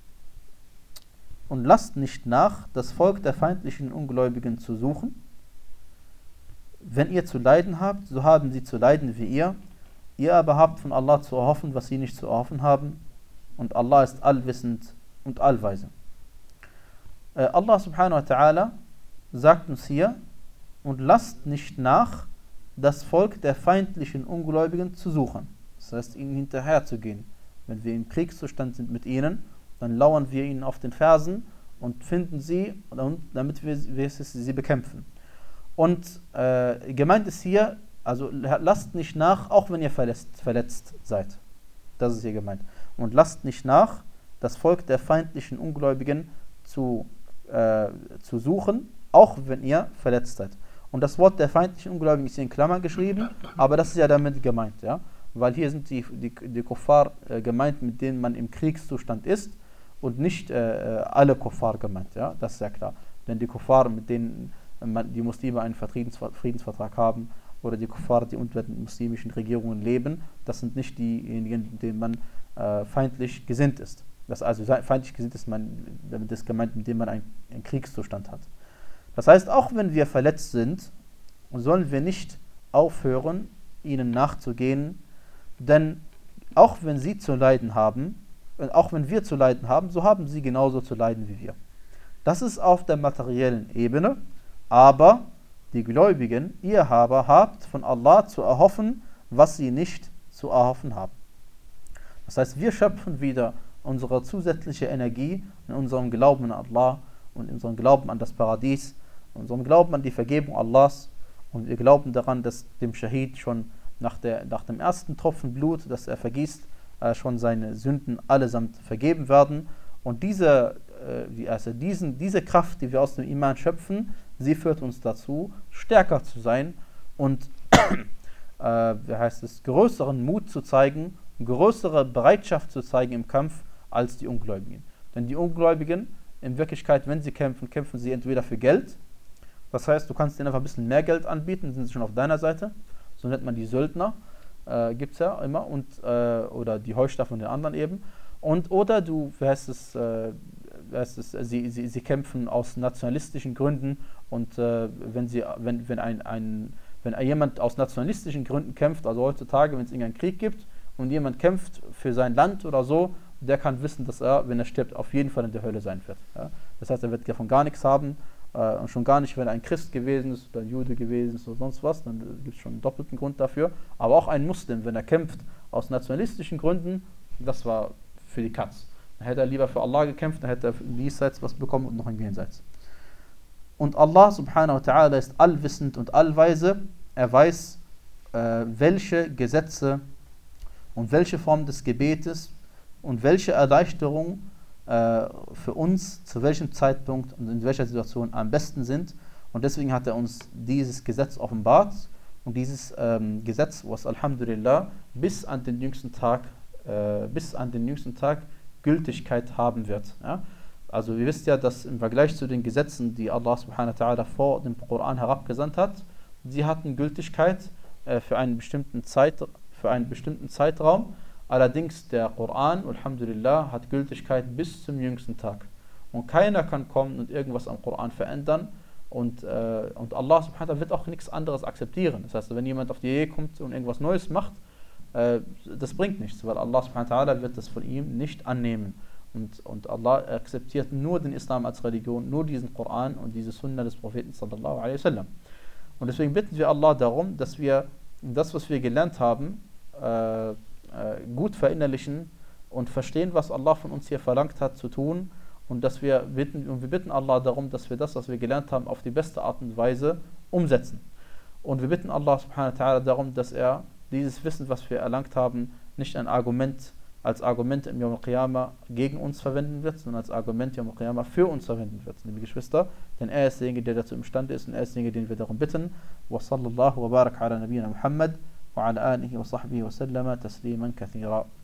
und lasst nicht nach, das Volk der feindlichen Ungläubigen zu suchen. Wenn ihr zu leiden habt, so haben sie zu leiden wie ihr. Ihr aber habt von Allah zu erhoffen, was sie nicht zu erhoffen haben. Und Allah ist allwissend und allweise. Äh, Allah subhanahu wa ta'ala sagt uns hier, und lasst nicht nach, das Volk der feindlichen Ungläubigen zu suchen. Das heißt, ihnen hinterher zu gehen. Wenn wir im Kriegszustand sind mit ihnen, dann lauern wir ihnen auf den Fersen und finden sie, damit wir, wir sie bekämpfen. Und äh, gemeint ist hier, also lasst nicht nach, auch wenn ihr verletzt, verletzt seid. Das ist hier gemeint. Und lasst nicht nach, das Volk der feindlichen Ungläubigen zu, äh, zu suchen, auch wenn ihr verletzt seid. Und das Wort der feindlichen Ungläubigen ist hier in Klammern geschrieben, aber das ist ja damit gemeint, ja. Weil hier sind die, die, die Kuffar äh, gemeint, mit denen man im Kriegszustand ist und nicht äh, alle Kuffar gemeint, ja, das ist ja klar. Denn die Kuffar, mit denen man, die Muslime einen Friedensvertrag haben, oder die Kuffar, die unter den muslimischen Regierungen leben, das sind nicht diejenigen, denen man äh, feindlich gesinnt ist. Das also feindlich gesinnt ist, man, damit ist gemeint, mit denen man einen, einen Kriegszustand hat. Das heißt, auch wenn wir verletzt sind, sollen wir nicht aufhören, ihnen nachzugehen, denn auch wenn sie zu leiden haben, auch wenn wir zu leiden haben, so haben sie genauso zu leiden wie wir. Das ist auf der materiellen Ebene, aber die Gläubigen, ihr aber habt von Allah zu erhoffen, was sie nicht zu erhoffen haben. Das heißt, wir schöpfen wieder unsere zusätzliche Energie in unserem Glauben an Allah und in unserem Glauben an das Paradies, in unserem Glauben an die Vergebung Allahs Und wir glauben daran, dass dem Schahid schon nach, der, nach dem ersten Tropfen Blut, das er vergießt, äh, schon seine Sünden allesamt vergeben werden. Und diese, äh, also diesen, diese Kraft, die wir aus dem Iman schöpfen, sie führt uns dazu, stärker zu sein und äh, wie heißt es, größeren Mut zu zeigen, größere Bereitschaft zu zeigen im Kampf als die Ungläubigen. Denn die Ungläubigen, in Wirklichkeit, wenn sie kämpfen, kämpfen sie entweder für Geld. Das heißt, du kannst ihnen einfach ein bisschen mehr Geld anbieten, sind sie schon auf deiner Seite. So nennt man die Söldner, äh, gibt es ja immer, und, äh, oder die Heuchler von den anderen eben. Und, oder du, wie heißt es, äh, wie heißt es sie, sie, sie kämpfen aus nationalistischen Gründen und äh, wenn, sie, wenn, wenn, ein, ein, wenn jemand aus nationalistischen Gründen kämpft, also heutzutage, wenn es irgendeinen Krieg gibt und jemand kämpft für sein Land oder so, der kann wissen, dass er, wenn er stirbt, auf jeden Fall in der Hölle sein wird. Ja? Das heißt, er wird davon gar nichts haben. Und schon gar nicht, wenn er ein Christ gewesen ist oder ein Jude gewesen ist oder sonst was, dann gibt es schon einen doppelten Grund dafür. Aber auch ein Muslim, wenn er kämpft aus nationalistischen Gründen, das war für die Katz. Dann hätte er lieber für Allah gekämpft, dann hätte er im Diesseits was bekommen und noch im Jenseits. Und Allah subhanahu wa ta'ala ist allwissend und allweise. Er weiß, äh, welche Gesetze und welche Form des Gebetes und welche Erleichterung für uns zu welchem Zeitpunkt und in welcher Situation am besten sind. Und deswegen hat er uns dieses Gesetz offenbart und dieses ähm, Gesetz, was Alhamdulillah bis an den jüngsten Tag, äh, bis an den jüngsten Tag Gültigkeit haben wird. Ja? Also ihr wisst ja, dass im Vergleich zu den Gesetzen, die Allah subhanahu wa ta'ala vor dem Koran herabgesandt hat, sie hatten Gültigkeit äh, für einen bestimmten Zeit, für einen bestimmten Zeitraum. Allerdings der Koran, Alhamdulillah, hat Gültigkeit bis zum jüngsten Tag. Und keiner kann kommen und irgendwas am Koran verändern. Und, äh, und Allah subhanahu wa ta'ala wird auch nichts anderes akzeptieren. Das heißt, wenn jemand auf die Idee kommt und irgendwas Neues macht, äh, das bringt nichts, weil Allah subhanahu wa ta'ala wird das von ihm nicht annehmen. Und, und Allah akzeptiert nur den Islam als Religion, nur diesen Koran und diese Sunna des Propheten sallallahu alaihi wasallam. Und deswegen bitten wir Allah darum, dass wir das, was wir gelernt haben, äh, gut verinnerlichen und verstehen, was Allah von uns hier verlangt hat zu tun und dass wir bitten, und wir bitten Allah darum, dass wir das, was wir gelernt haben, auf die beste Art und Weise umsetzen. Und wir bitten Allah subhanahu wa ta'ala darum, dass er dieses Wissen, was wir erlangt haben, nicht ein Argument als Argument im Yawm al-Qiyamah gegen uns verwenden wird, sondern als Argument im Yawm al-Qiyamah für uns verwenden wird, liebe Geschwister, denn er ist derjenige, der dazu imstande ist und er ist derjenige, den wir darum bitten. Wa sallallahu wa barak ala nabiyyina Muhammad وعلى آله وصحبه وسلم تسليما كثيرا.